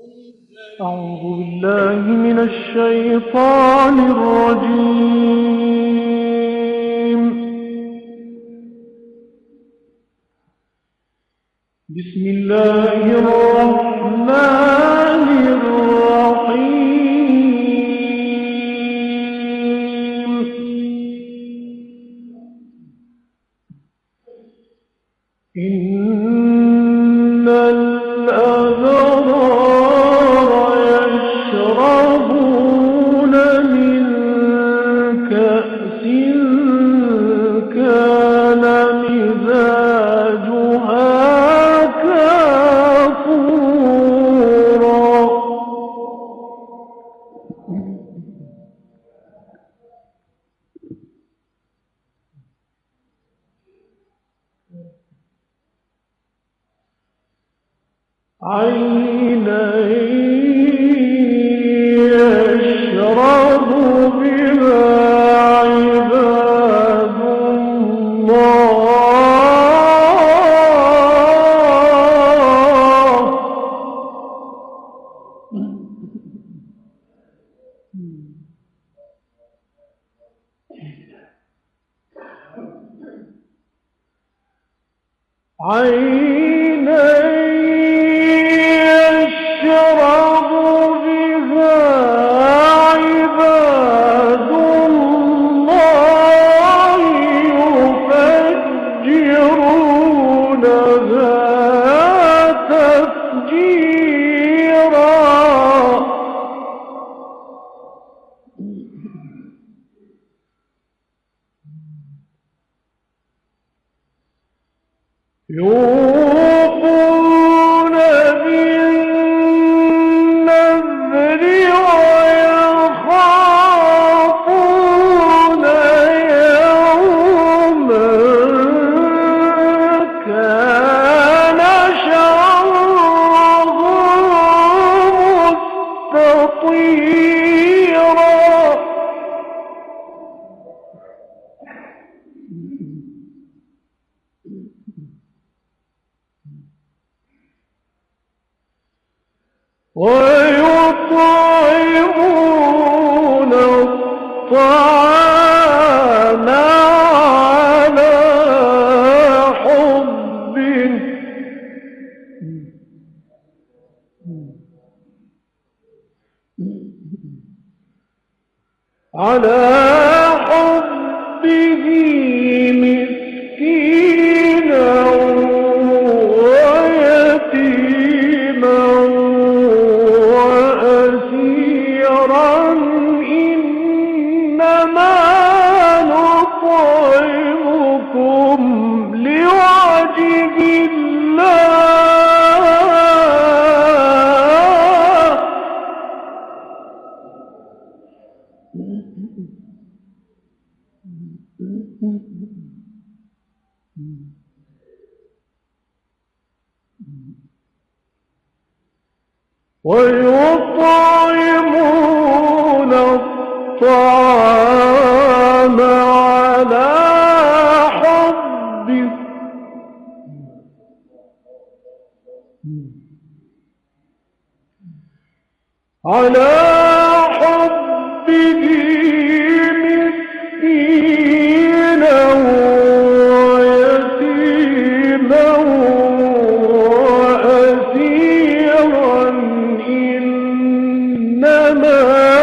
أعوذ بالله من الشيطان الرجيم. بسم الله الرحمن الرحيم. إن الأبرار يشربون من كأس كان مزاجها كافورا. عينا يشرب بها عباد الله. عينا يشرب بها عباد الله يفجرونها تفجيرا. يوفون بالنذر ويخافون يوما كان شره مستطيرا. ويطعمون الطعام على حبه مسكينا ويتيما وأسيرا. إنما نطعمكم لوجه الله ويطعمون الطعام على حبه مسكينا ويتيما وأسيرا. إنما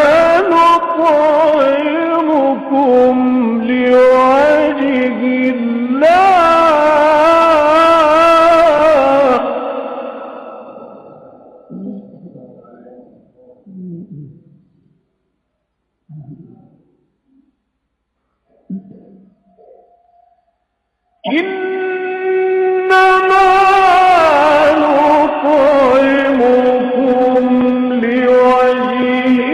نطعمكم لوجه الله إنما نطعمكم لوجه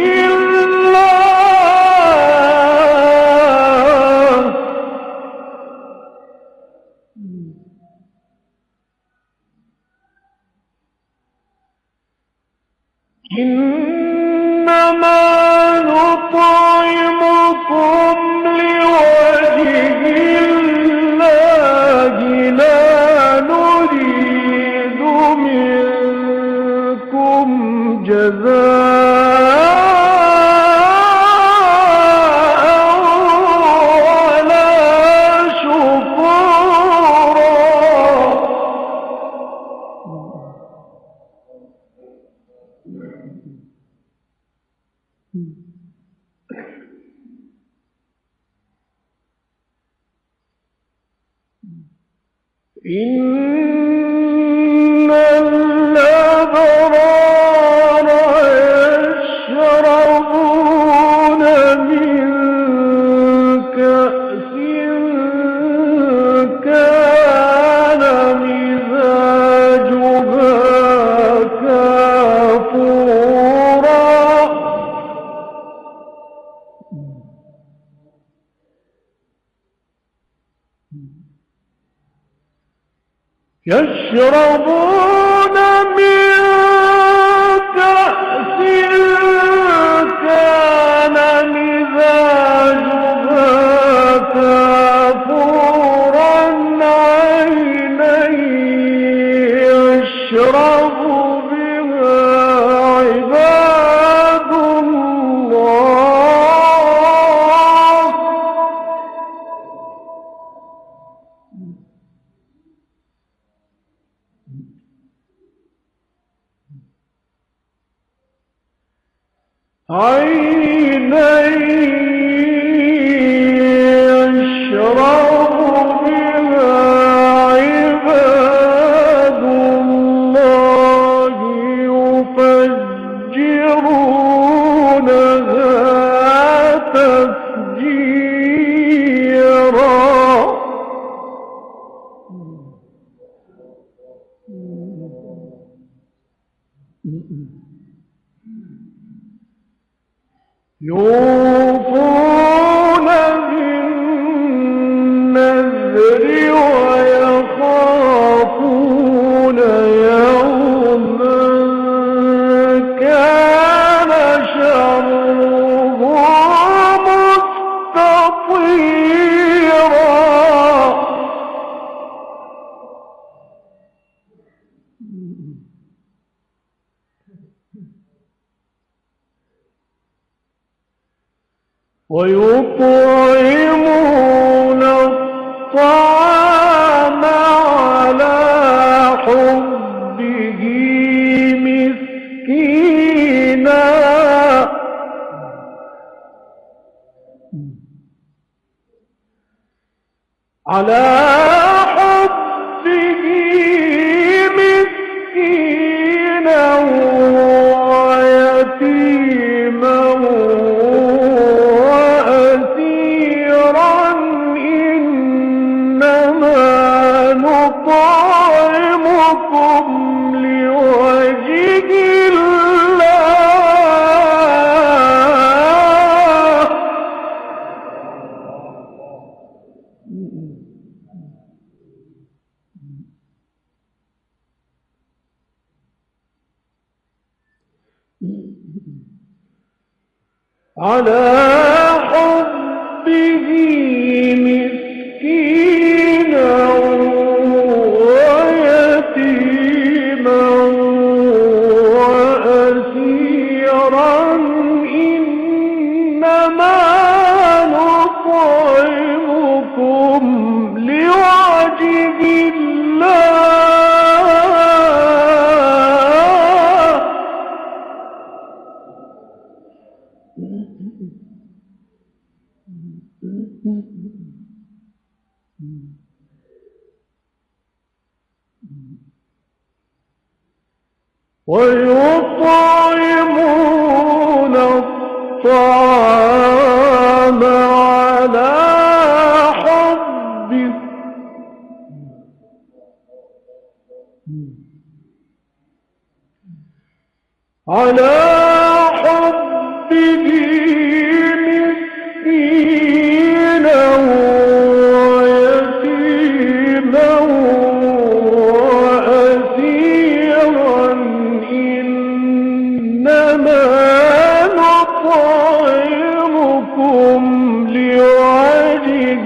الله إنما نطعمكم لوجه الله لا نريد منكم جزاء ولا شكورا. إن الأبرار يشربون من كأس كان مزاجها كافورا. يشربون من كأس كان مزاجها كافورا عينا يشرب بها عباد الله. عينا يشرب بها عباد الله يفجرونها تفجيرا. يوفون بالنذر ويخافون يوما كان شره مستطيرا. ويطعمون الطعام على حبه مسكينا على حبه مسكينا ويتيما وأسيرا. إنما نطعمكم لوجه الله. على حبه مسكينا ويتيما وأسيرا. إنما نطعمكم لوجه الله. ويطعمون الطعام على حبه مسكينا ويتيما وأسيرا. إنما نطعمكم لوجه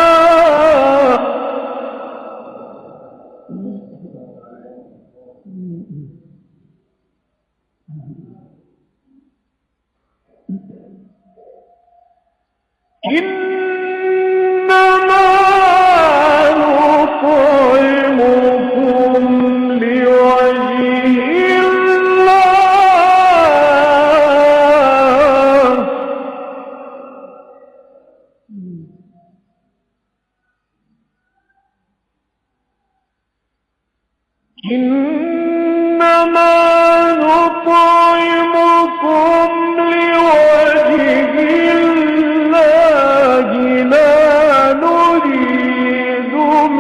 الله. إنما نطعمكم لوجه الله إنما نطعمكم لوجه الله لا نريد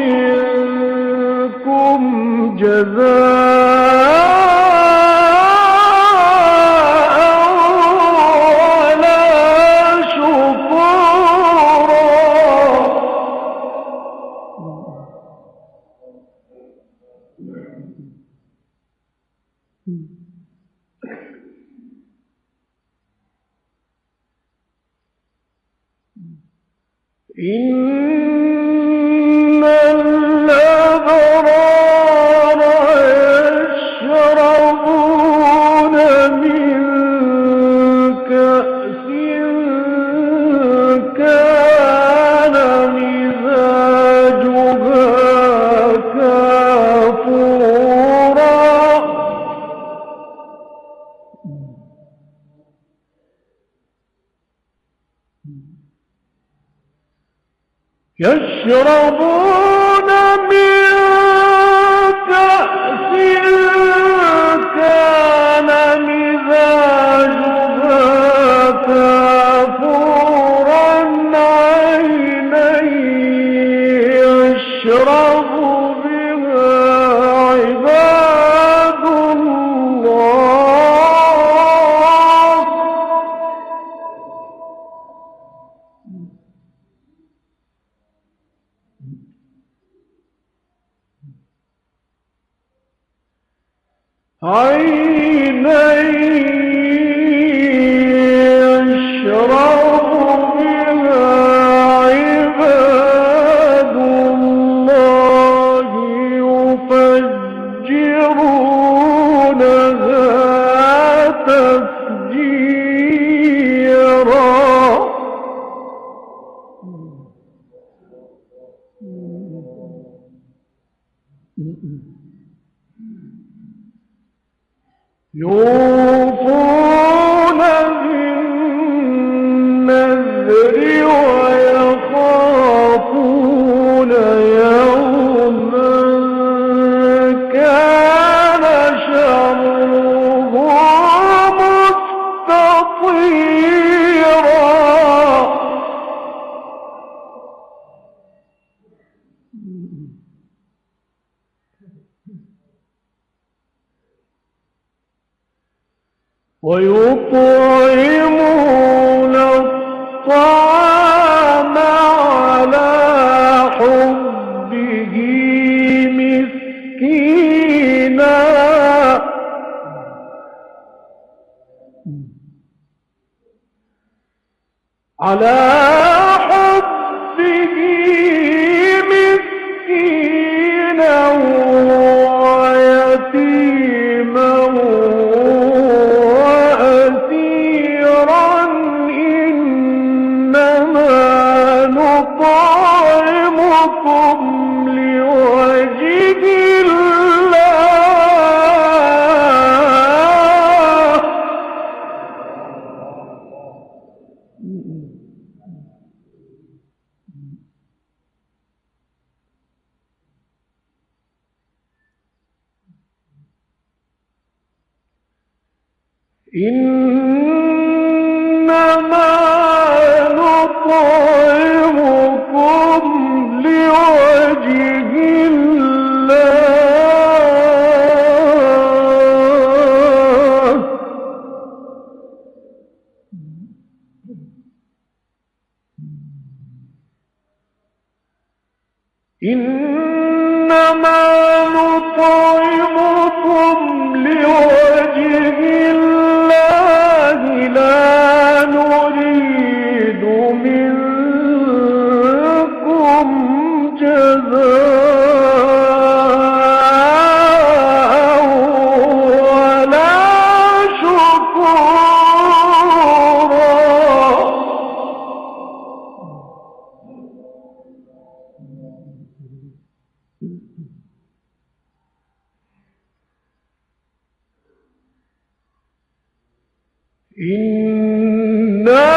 منكم جزاء ولا شكورا إن الأبرار يشربون من كأس كان مزاجها كافورا يشربون من كأس كان مزاجها كافورا عينا يشرب بها عباد الله عينا يشرب بها عباد الله يفجرونها تفجيرا يوفون بالنذر ويخافون يوما كان شره مستطيرا ويطعمون الطعام على حبه مسكينا على حبه مسكينا ويتيما وأسيرا إنما نطعمكم لوجه الله إنما نطعمكم لوجه الله إنما نطعمكم لوجه الله لا نريد منكم جزاء ولا شكورا إنا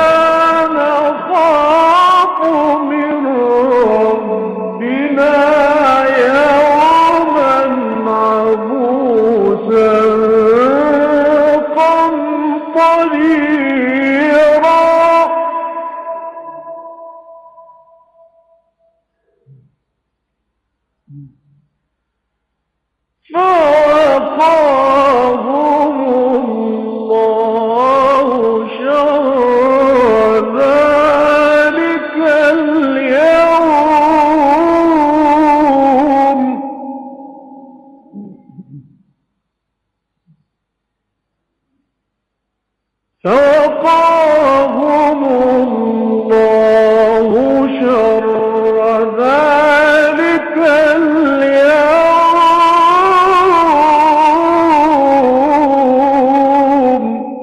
نخاف من ربنا يوما عبوسا قمطريرا فوقاهم الله شر ذلك اليوم فوقاهم الله شر ذلك اليوم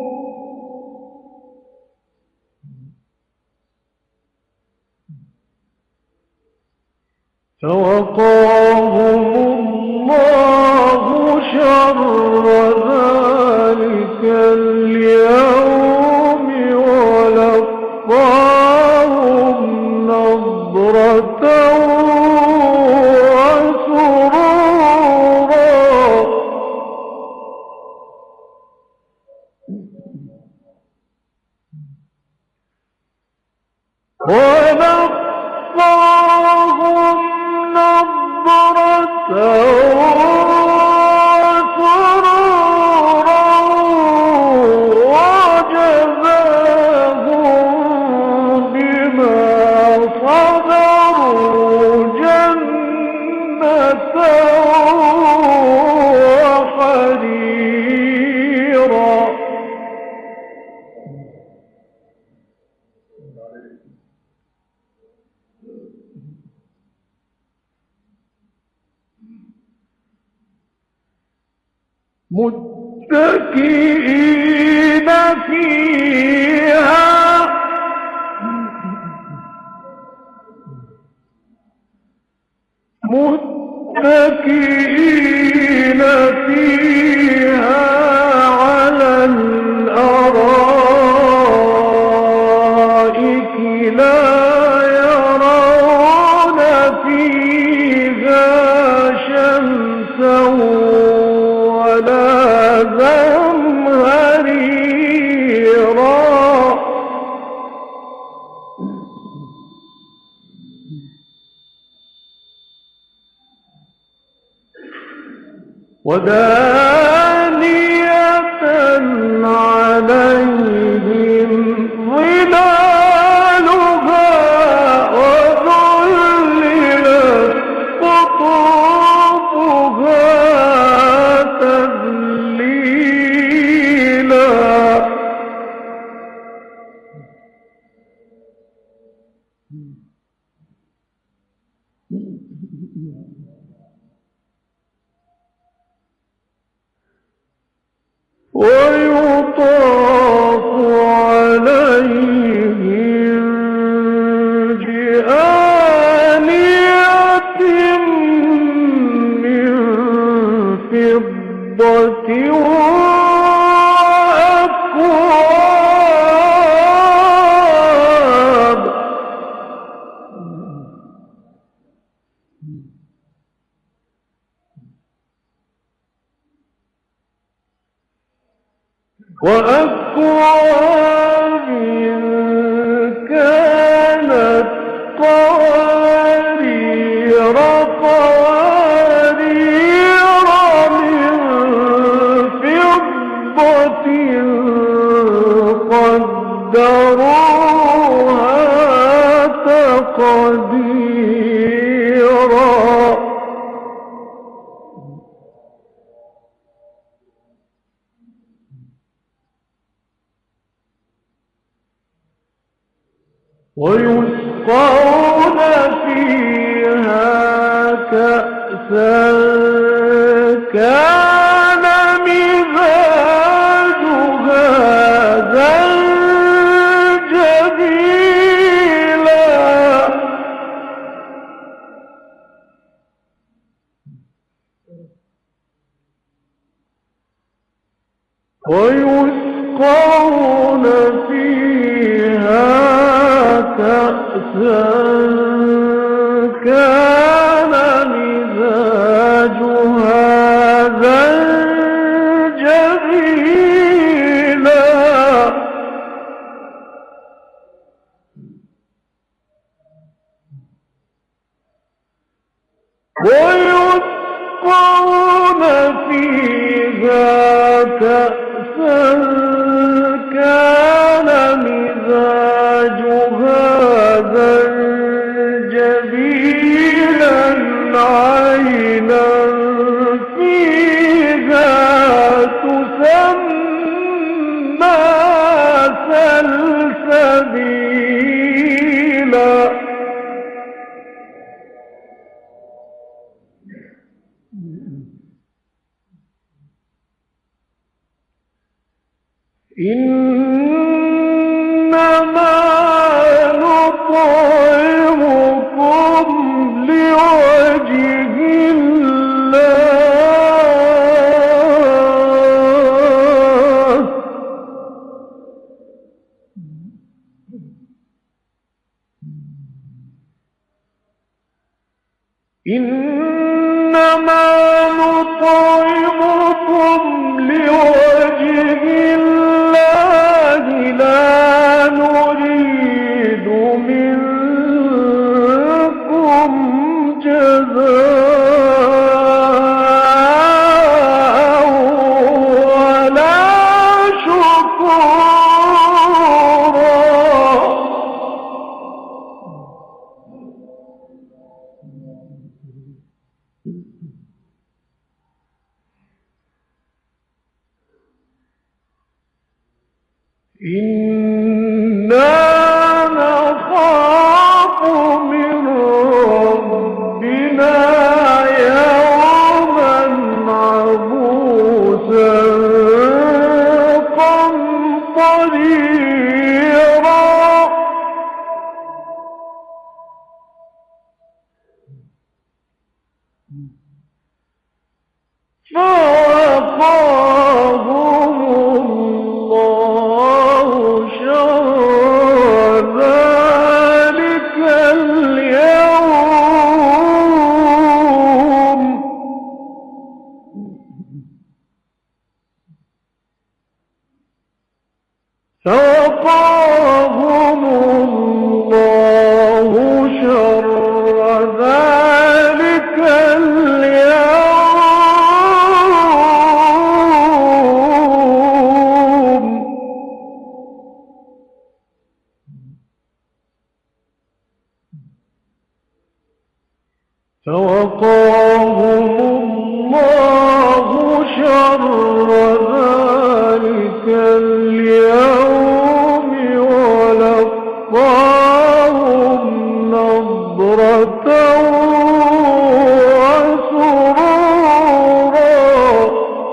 فوقاهم الله شر ذلك اليوم ولقاهم نضرة وسرورا ولقاهم نضرة وسرورا وجزاهم بما صبروا جنة وحريرا متكئين فيها على الأرائك لا يرون فيها شمسا ولا زمهريرا ودانية عليهم ظلالها وذللت قطوفها تذليلا ويطاف عليهم بآنية من فضة وأكواب كانت قوارير من فضة قدروها تقديرا ويسقون فيها كأسا كان مزاجها زنجبيلا ويسقون ويسقون فيها كأسا كان مزاجها زنجبيلا ويسقون فيها كأسا كان مزاجها زنجبيلا عينا فيها تسمى سلسبيلا إنما نطعمكم لوجه الله إنما نطعمكم لوجه الله لا نريد منكم جزاء ولا شكورا إنا نخاف من ربنا يوما عبوسا قمطريرا فوقاهم الله شر ذلك اليوم فوقاهم الله شر ذلك اليوم فوقاهم الله شر ذلك اليوم ولقاهم نضرة وسرورا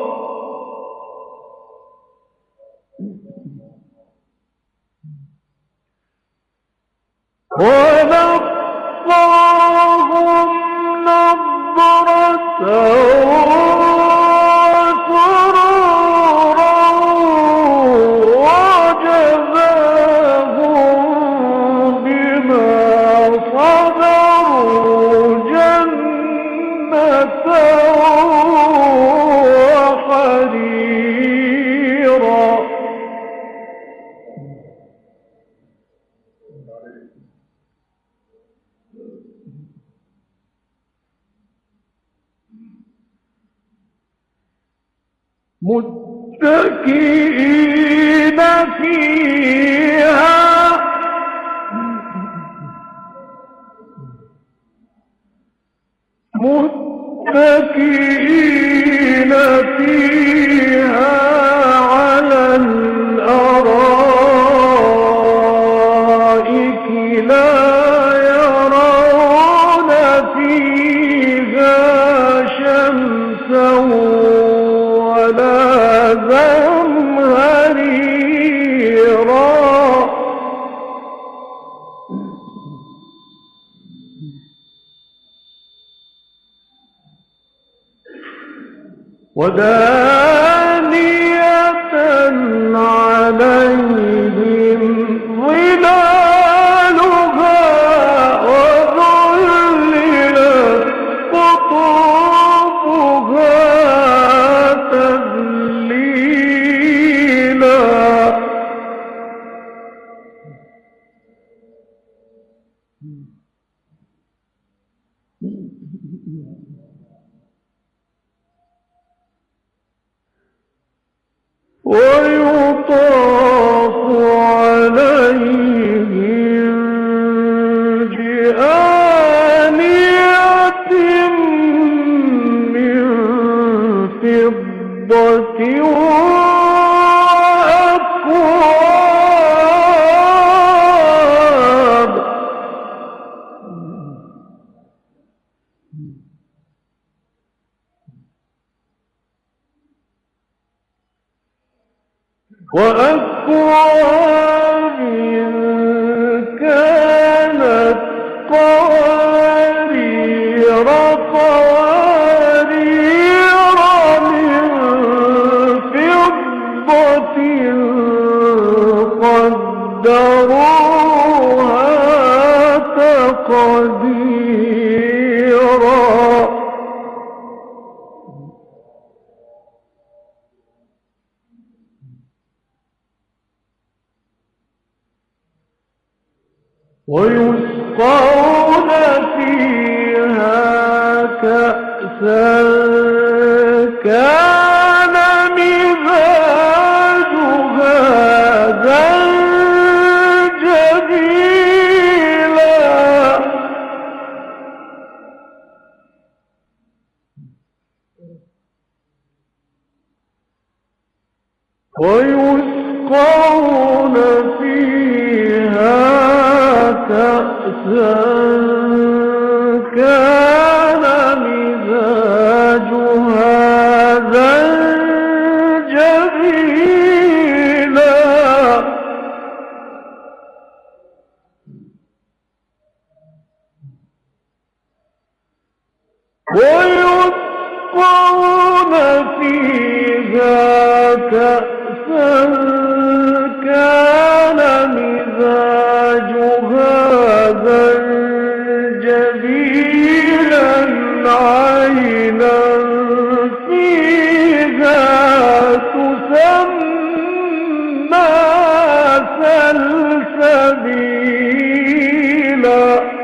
ولقاهم نضرة وسرورا وجزاهم بما صبروا جنة وحريرا متكئين فيها على الأرائك لا يرون فيها شمسا ولا زمهريرا ودانية ويطاف عليهم بآنية من فضة وأكواب. وأكواب كانت قوارير قوارير من فضة قدروها تقديرا. ويسقون فيها كأسا كان مزاجها زنجبيلا. ويسقون فيها كأسا كان مزاجها زنجبيلا. ويسقون فيها كأسا كان مزاجها زنجبيلا عينا فيها تسمى سلسبيلا.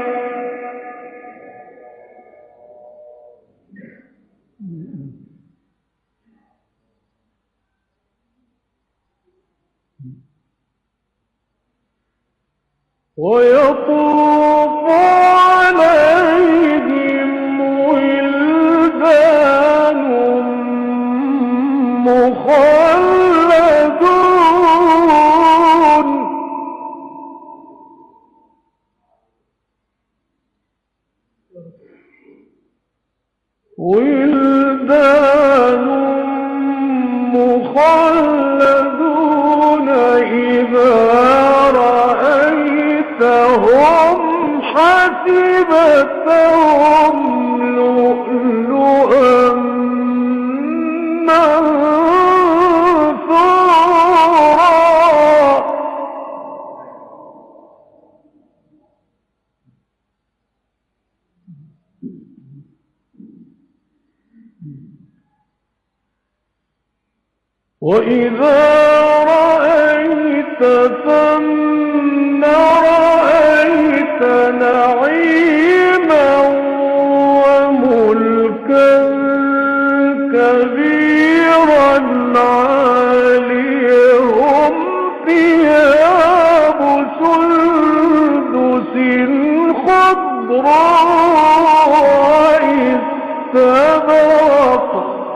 ويطوف عليهم ولدان مخلدون. ولدان مخلدون إذا رأيتهم حسبتهم لؤلؤا منثورا. وإذا رأيت ثم رأيت نعيما وملكا كبيرا عاليهم ثياب سندس خضراء استبرق.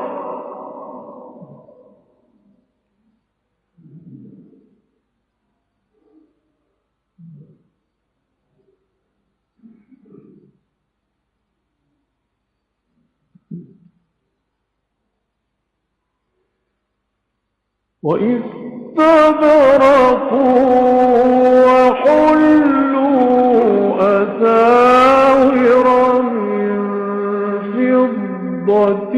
وإذ تبرقوا وحلوا أساور من فضة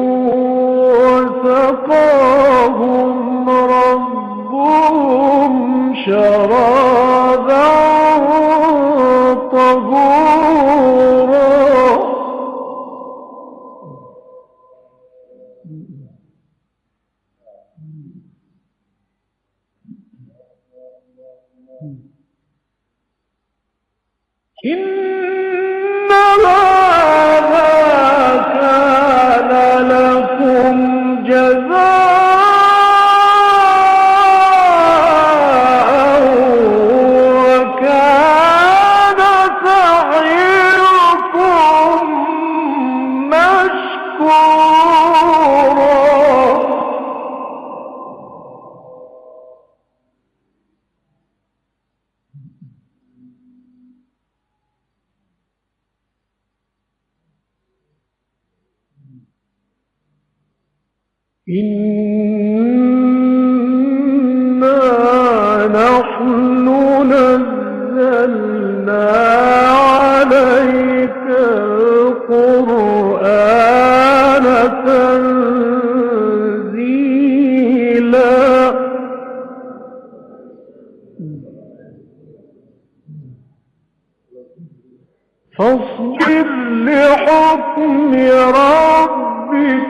وسقاهم ربهم شرابا طهورا. إن هذا كان لكم جزاء إنا نحن نزلنا عليك القرآن تنزيلا فاصبر لحكم ربك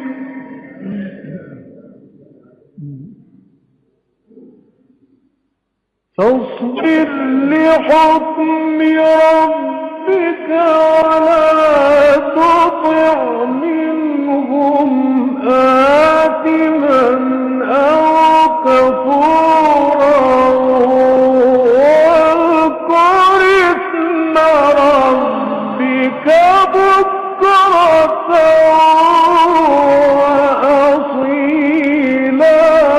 فاصبر لحكم ربك ولا تطع منهم آثما أو كفورا واذكر اسم ربك بكرة وأصيلا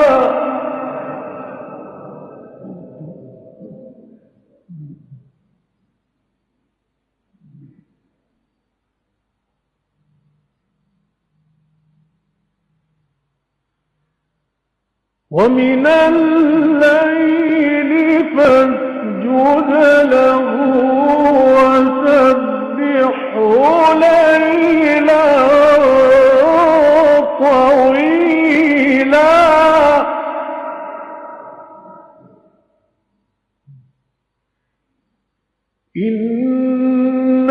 ومن الليل فاسجد له وسبحه ليلا طويلا إن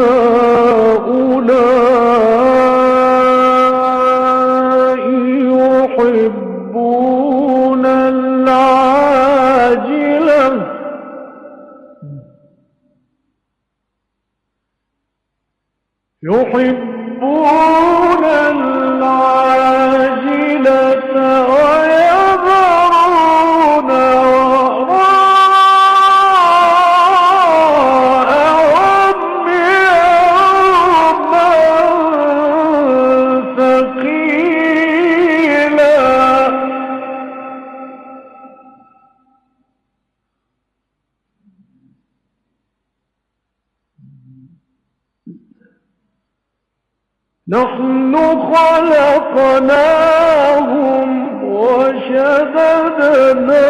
هؤلاء يحبون العاجلة ويذرون وراءهم يوما ثقيلا نحن خلقناهم وشددنا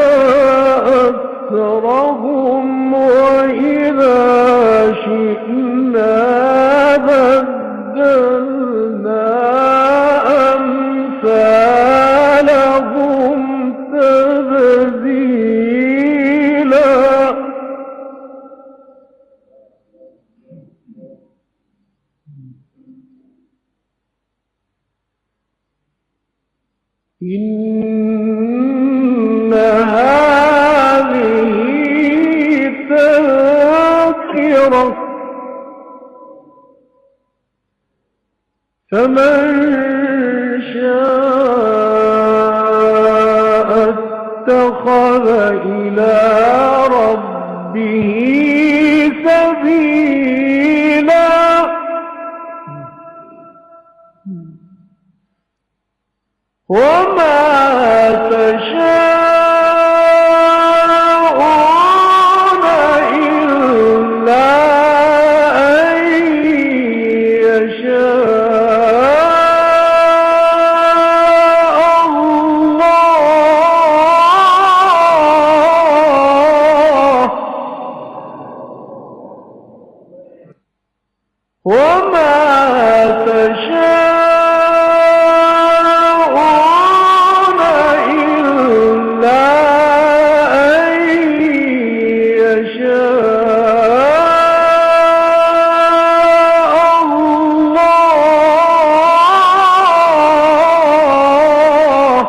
أسرهم وإذا شئنا بدلنا أمثالهم تبديلا إن هذه تذكرة فمن شاء اتخذ إلى ربه سبيلا وما تشاءون إلا أن يشاء الله وما تشاءون إلا أن يشاء الله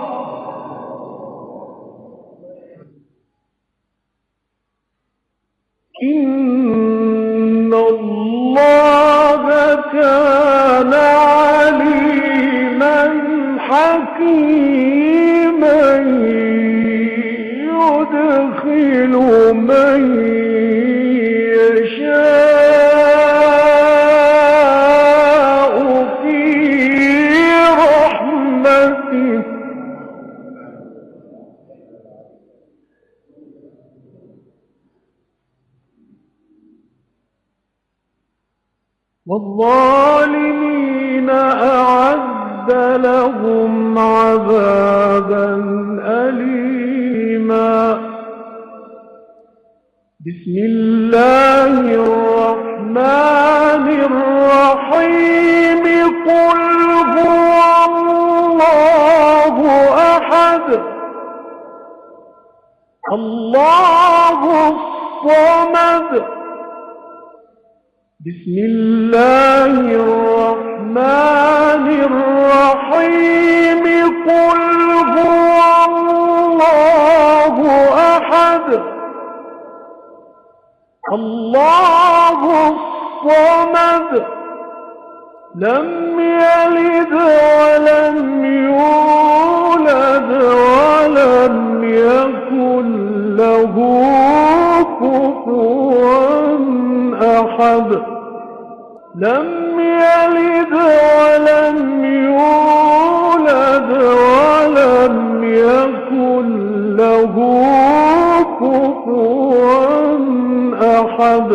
إن الله كان عليما حكيما يدخل من يشاء في رحمته والظالمين أعد وأعد لهم عذابا أليما. بسم الله الرحمن الرحيم. قل هو الله أحد الله الصمد. بسم الله الرحمن الرحيم. قل هو الله أحد الله الصمد. لم يلد ولم يولد ولم يكن له كفوا أحد. لم يلد ولم يولد ولم يكن له كفوا أحد.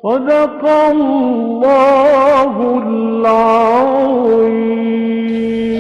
صدق الله العظيم.